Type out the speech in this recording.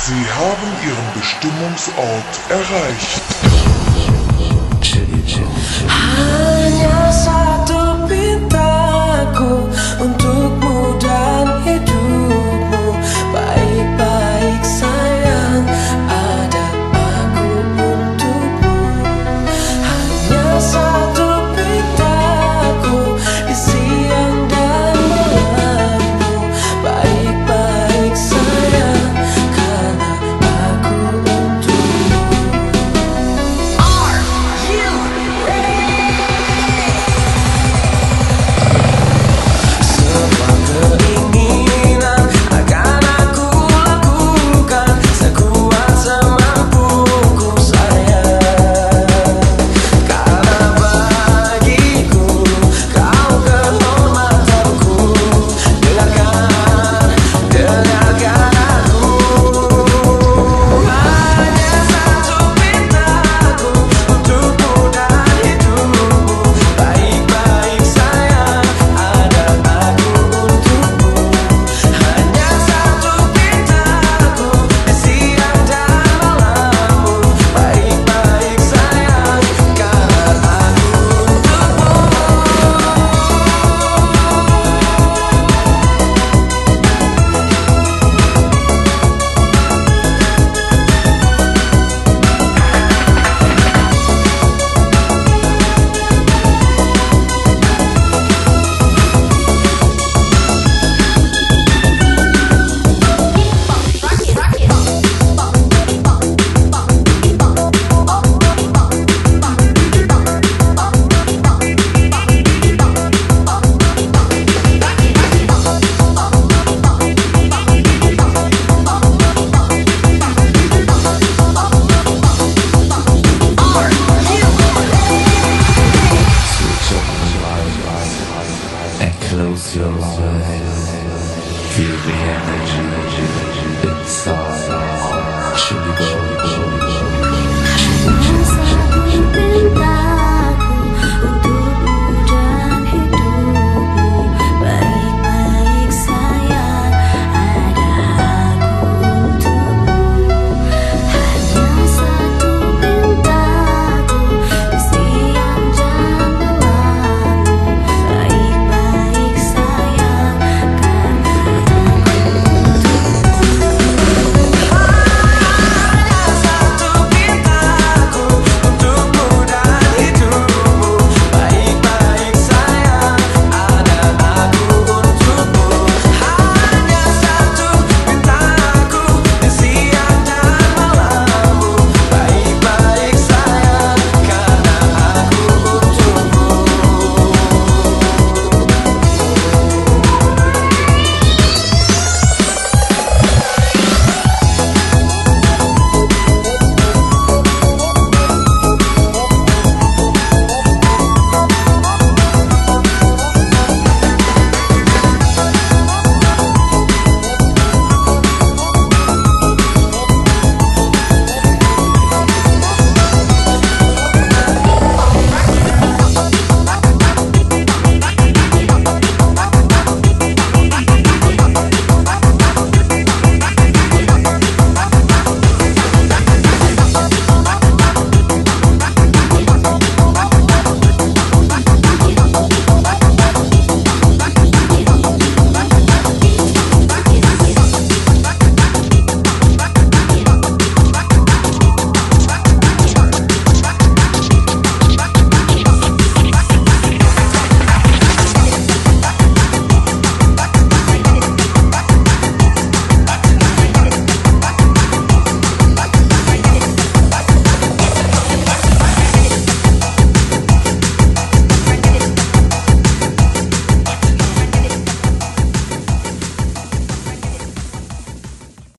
Sie haben Ihren Bestimmungsort erreicht. Hanya satu pintaku untukmu dan hidupmu. Baik-baik sayang, ada aku untukmu. Hanya satu pintaku di siang dan malammu. Baik-baik sayang, karena aku untukmu. Are you ready? Semua keinginan akan aku lakukan sekuat semampuku sayang. Karena bagiku kau kehormatanku. Dengarkan aku. Hanya satu pintaku untukmu dan hidupmu. Baik-baik sayang, ada aku untukmu. Hanya satu pintaku di siang dan malammu. Baik-baik sayang, karena aku and close your eyes. Feel the energy inside. Chili go.